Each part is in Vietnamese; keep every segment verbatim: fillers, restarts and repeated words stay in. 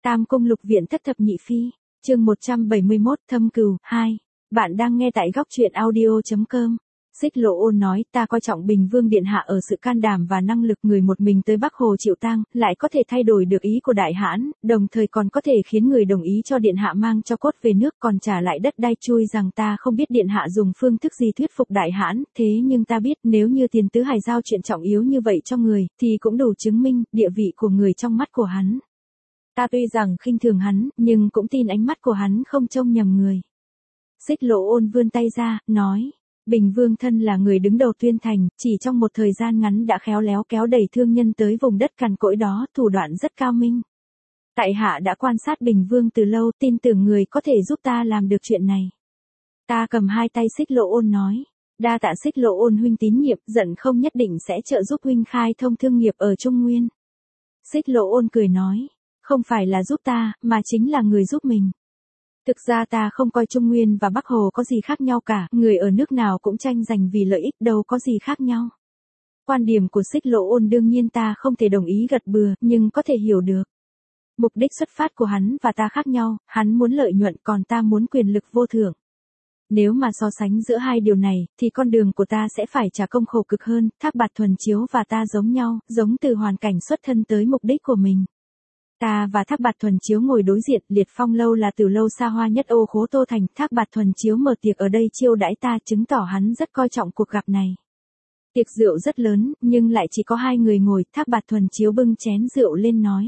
Tam cung lục viện thất thập nhị phi, chương một trăm bảy mươi mốt thâm cừu, hai. Bạn đang nghe tại góc truyện audio.com. Xích Lộ Ôn nói, ta coi trọng Bình Vương Điện Hạ ở sự can đảm và năng lực, người một mình tới Bắc Hồ chịu tang, lại có thể thay đổi được ý của Đại Hãn, đồng thời còn có thể khiến người đồng ý cho Điện Hạ mang cho cốt về nước còn trả lại đất đai, chui rằng ta không biết Điện Hạ dùng phương thức gì thuyết phục Đại Hãn, thế nhưng ta biết nếu như Tiền Tứ Hải giao chuyện trọng yếu như vậy cho người, thì cũng đủ chứng minh địa vị của người trong mắt của hắn. Ta tuy rằng khinh thường hắn, nhưng cũng tin ánh mắt của hắn không trông nhầm người. Xích Lộ Ôn vươn tay ra, nói. Bình Vương thân là người đứng đầu Tuyên Thành, chỉ trong một thời gian ngắn đã khéo léo kéo đẩy thương nhân tới vùng đất cằn cỗi đó, thủ đoạn rất cao minh. Tại hạ đã quan sát Bình Vương từ lâu, tin tưởng người có thể giúp ta làm được chuyện này. Ta cầm hai tay Xích Lộ Ôn nói. Đa tạ Xích Lộ Ôn huynh tín nhiệm, giận không nhất định sẽ trợ giúp huynh khai thông thương nghiệp ở Trung Nguyên. Xích Lộ Ôn cười nói. Không phải là giúp ta, mà chính là người giúp mình. Thực ra ta không coi Trung Nguyên và Bắc Hồ có gì khác nhau cả, người ở nước nào cũng tranh giành vì lợi ích, đâu có gì khác nhau. Quan điểm của Xích Lộ Ôn đương nhiên ta không thể đồng ý gật bừa, nhưng có thể hiểu được. Mục đích xuất phát của hắn và ta khác nhau, hắn muốn lợi nhuận còn ta muốn quyền lực vô thưởng. Nếu mà so sánh giữa hai điều này, thì con đường của ta sẽ phải trả công khổ cực hơn, Thác Bạt Thuần Chiếu và ta giống nhau, giống từ hoàn cảnh xuất thân tới mục đích của mình. Ta và Thác Bạt Thuần Chiếu ngồi đối diện, Liệt Phong lâu là từ lâu xa hoa nhất ô khố Tô Thành, Thác Bạt Thuần Chiếu mở tiệc ở đây chiêu đãi ta, chứng tỏ hắn rất coi trọng cuộc gặp này. Tiệc rượu rất lớn, nhưng lại chỉ có hai người ngồi, Thác Bạt Thuần Chiếu bưng chén rượu lên nói.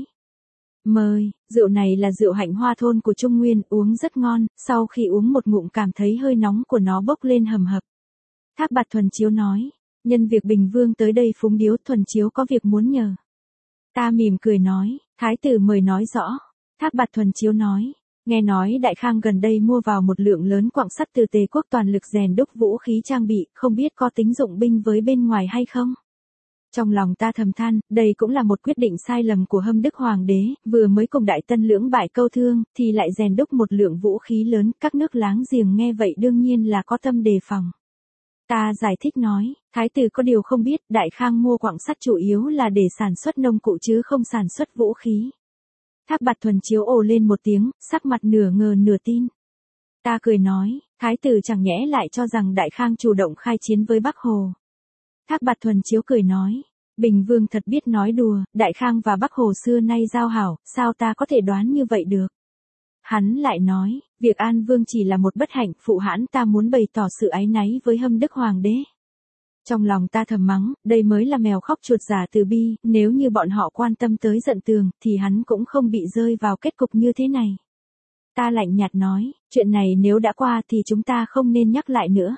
Mời, rượu này là rượu hạnh hoa thôn của Trung Nguyên, uống rất ngon, sau khi uống một ngụm cảm thấy hơi nóng của nó bốc lên hầm hập. Thác Bạt Thuần Chiếu nói, nhân việc Bình Vương tới đây phúng điếu, Thuần Chiếu có việc muốn nhờ. Ta mỉm cười nói, thái tử mời nói rõ. Thác Bạt Thuần Chiếu nói, nghe nói Đại Khang gần đây mua vào một lượng lớn quặng sắt từ Tề quốc toàn lực rèn đúc vũ khí trang bị, không biết có tính dụng binh với bên ngoài hay không? Trong lòng ta thầm than, đây cũng là một quyết định sai lầm của Hâm Đức Hoàng đế, vừa mới cùng Đại Tân lưỡng bại câu thương, thì lại rèn đúc một lượng vũ khí lớn, các nước láng giềng nghe vậy đương nhiên là có tâm đề phòng. Ta giải thích nói, thái tử có điều không biết, Đại Khang mua quặng sắt chủ yếu là để sản xuất nông cụ chứ không sản xuất vũ khí. Thác Bạt Thuần Chiếu ồ lên một tiếng, sắc mặt nửa ngờ nửa tin. Ta cười nói, thái tử chẳng nhẽ lại cho rằng Đại Khang chủ động khai chiến với Bắc Hồ. Thác Bạt Thuần Chiếu cười nói, Bình Vương thật biết nói đùa, Đại Khang và Bắc Hồ xưa nay giao hảo, sao ta có thể đoán như vậy được. Hắn lại nói, việc An Vương chỉ là một bất hạnh, phụ hãn ta muốn bày tỏ sự áy náy với Hâm Đức Hoàng đế. Trong lòng ta thầm mắng, đây mới là mèo khóc chuột giả từ bi, nếu như bọn họ quan tâm tới Dận Tường, thì hắn cũng không bị rơi vào kết cục như thế này. Ta lạnh nhạt nói, chuyện này nếu đã qua thì chúng ta không nên nhắc lại nữa.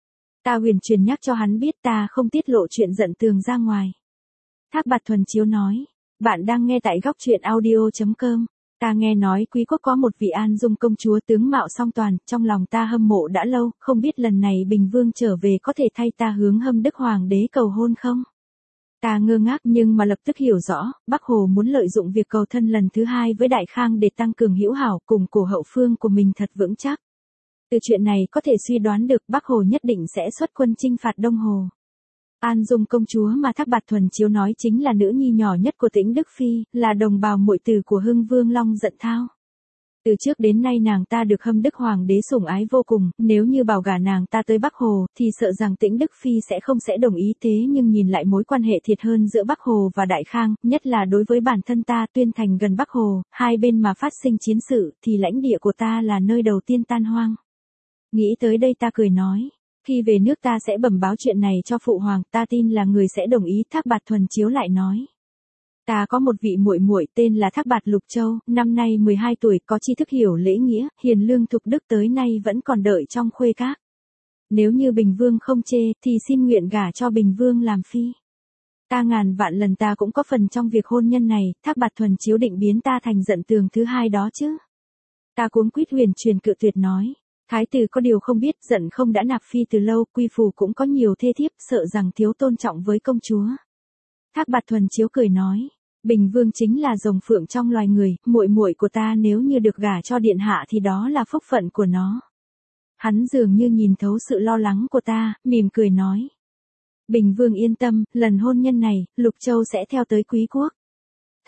Ta huyền truyền nhắc cho hắn biết ta không tiết lộ chuyện Dận Tường ra ngoài. Thác Bạt Thuần Chiếu nói, bạn đang nghe tại góc truyện audio.com. Ta nghe nói Quý quốc có một vị An Dung công chúa tướng mạo song toàn, trong lòng ta hâm mộ đã lâu, không biết lần này Bình Vương trở về có thể thay ta hướng Hâm Đức Hoàng đế cầu hôn không? Ta ngơ ngác nhưng mà lập tức hiểu rõ, Bắc Hồ muốn lợi dụng việc cầu thân lần thứ hai với Đại Khang để tăng cường hữu hảo cùng cổ hậu phương của mình thật vững chắc. Từ chuyện này có thể suy đoán được Bắc Hồ nhất định sẽ xuất quân chinh phạt Đông Hồ. An Dung công chúa mà Thác Bạt Thuần Chiếu nói chính là nữ nhi nhỏ nhất của Tĩnh Đức Phi, là đồng bào muội tử của Hưng Vương Long Dận Thao. Từ trước đến nay nàng ta được Hâm Đức Hoàng đế sủng ái vô cùng, nếu như bảo gả nàng ta tới Bắc Hồ, thì sợ rằng Tĩnh Đức Phi sẽ không sẽ đồng ý, thế nhưng nhìn lại mối quan hệ thiệt hơn giữa Bắc Hồ và Đại Khang, nhất là đối với bản thân ta Tuyên Thành gần Bắc Hồ, hai bên mà phát sinh chiến sự, thì lãnh địa của ta là nơi đầu tiên tan hoang. Nghĩ tới đây ta cười nói. Khi về nước ta sẽ bẩm báo chuyện này cho phụ hoàng, ta tin là người sẽ đồng ý. Thác Bạt Thuần Chiếu lại nói. Ta có một vị muội muội tên là Thác Bạt Lục Châu, năm nay mười hai tuổi, có tri thức hiểu lễ nghĩa, hiền lương thục đức, tới nay vẫn còn đợi trong khuê các. Nếu như Bình Vương không chê, thì xin nguyện gả cho Bình Vương làm phi. Ta ngàn vạn lần ta cũng có phần trong việc hôn nhân này, Thác Bạt Thuần Chiếu định biến ta thành Dận Tường thứ hai đó chứ. Ta cuống quýt huyền truyền cự tuyệt nói. Thái tử có điều không biết, Dận không đã nạp phi từ lâu, Quy phủ cũng có nhiều thê thiếp, sợ rằng thiếu tôn trọng với công chúa. Thác Bạt Thuần Chiếu cười nói, Bình Vương chính là rồng phượng trong loài người, muội muội của ta nếu như được gả cho điện hạ thì đó là phúc phận của nó. Hắn dường như nhìn thấu sự lo lắng của ta, mỉm cười nói. Bình Vương yên tâm, lần hôn nhân này, Lục Châu sẽ theo tới Quý quốc.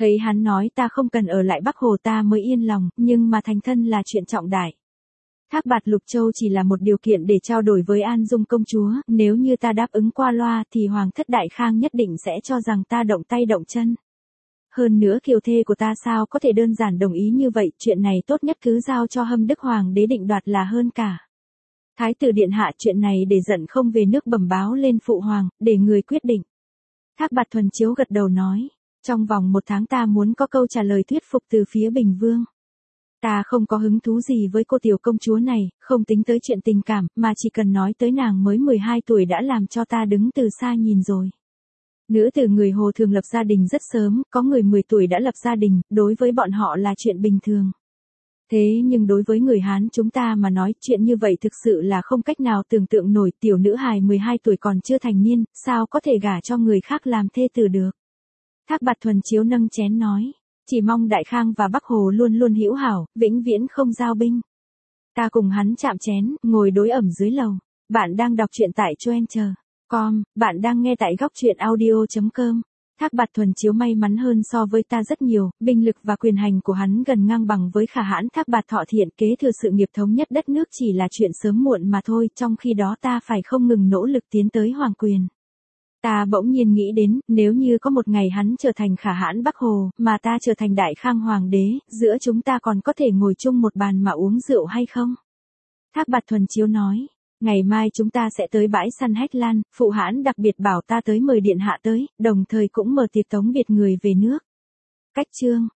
Thấy hắn nói ta không cần ở lại Bắc Hồ ta mới yên lòng, nhưng mà thành thân là chuyện trọng đại. Thác Bạt Lục Châu chỉ là một điều kiện để trao đổi với An Dung công chúa, nếu như ta đáp ứng qua loa thì Hoàng thất Đại Khang nhất định sẽ cho rằng ta động tay động chân. Hơn nữa kiều thê của ta sao có thể đơn giản đồng ý như vậy, chuyện này tốt nhất cứ giao cho Hâm Đức Hoàng đế định đoạt là hơn cả. Thái tử điện hạ, chuyện này để giận không về nước bẩm báo lên phụ hoàng, để người quyết định. Thác Bạt Thuần Chiếu gật đầu nói, trong vòng một tháng ta muốn có câu trả lời thuyết phục từ phía Bình Vương. Ta không có hứng thú gì với cô tiểu công chúa này, không tính tới chuyện tình cảm, mà chỉ cần nói tới nàng mới mười hai tuổi đã làm cho ta đứng từ xa nhìn rồi. Nữ tử người Hồ thường lập gia đình rất sớm, có người mười tuổi đã lập gia đình, đối với bọn họ là chuyện bình thường. Thế nhưng đối với người Hán chúng ta mà nói chuyện như vậy thực sự là không cách nào tưởng tượng nổi, tiểu nữ hài mười hai tuổi còn chưa thành niên, sao có thể gả cho người khác làm thê tử được. Thác Bạt Thuần Chiếu nâng chén nói, chỉ mong Đại Khang và Bắc Hồ luôn luôn hữu hảo, vĩnh viễn không giao binh. Ta cùng hắn chạm chén, ngồi đối ẩm dưới lầu. Bạn đang đọc truyện tại choen chờ chấm com, bạn đang nghe tại góc truyện audio chấm com. Thác Bạt Thuần Chiếu may mắn hơn so với ta rất nhiều, binh lực và quyền hành của hắn gần ngang bằng với Khả Hãn. Thác Bạt Thọ Thiện kế thừa sự nghiệp thống nhất đất nước chỉ là chuyện sớm muộn mà thôi, trong khi đó ta phải không ngừng nỗ lực tiến tới hoàng quyền. Ta bỗng nhiên nghĩ đến, nếu như có một ngày hắn trở thành Khả Hãn Bắc Hồ, mà ta trở thành Đại Khang Hoàng đế, giữa chúng ta còn có thể ngồi chung một bàn mà uống rượu hay không? Thác Bạt Thuần Chiếu nói, ngày mai chúng ta sẽ tới bãi săn Hách Lan, phụ hãn đặc biệt bảo ta tới mời điện hạ tới, đồng thời cũng mở tiệc tống biệt người về nước. Cách chương